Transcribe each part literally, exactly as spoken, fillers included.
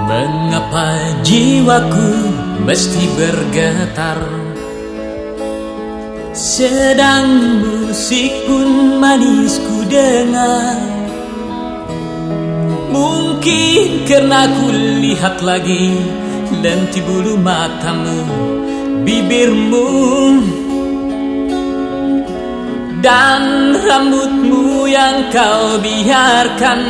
Mengapa jiwaku mesti bergetar, sedang musik pun manis ku dengar? Mungkin karena ku lihat lagi lenti bulu matamu, bibirmu, dan rambutmu yang kau biarkan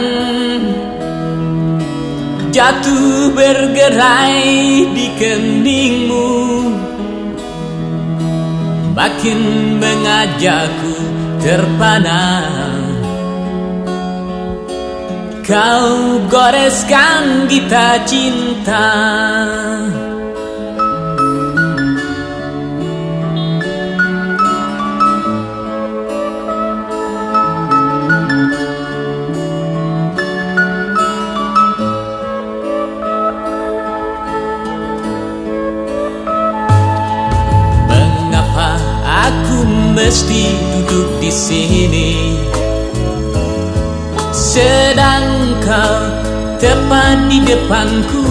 jatuh bergerai di keningmu, makin mengajakku terpana. Kau goreskan kita cinta, mengapa aku mesti duduk di sini sedang kau tepat di depanku?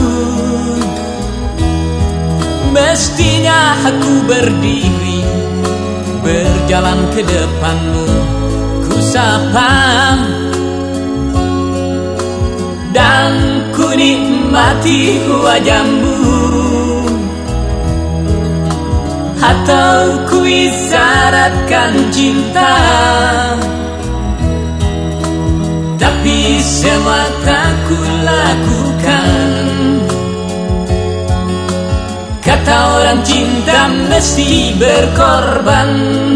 Mestinya aku berdiri, berjalan ke depanmu, ku sapa dan ku nikmati wajahmu, atau ku isyaratkan cinta. Tapi semua tak ku lakukan. Kata orang cinta mesti berkorban.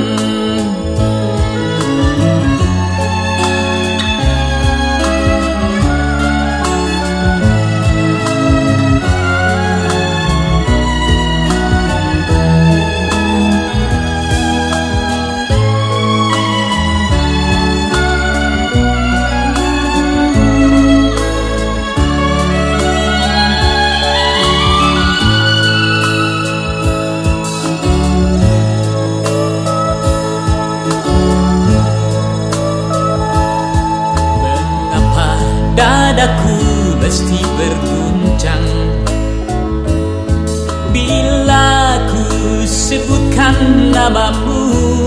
Dadaku mesti berguncang bila ku sebutkan namamu,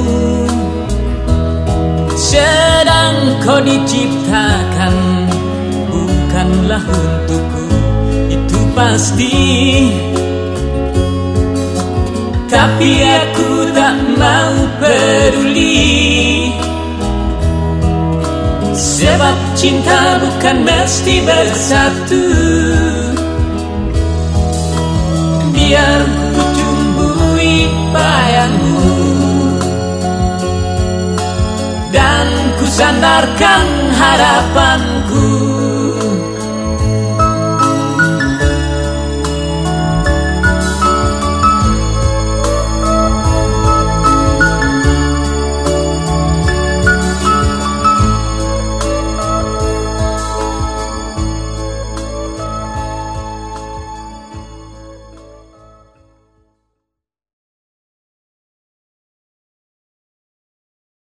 sedang kau diciptakan bukanlah untukku, itu pasti. Tapi aku tak mau peduli, sebab cinta bukan mesti bersatu. Biar ku tumbuhi bayangmu dan ku sandarkan harapanku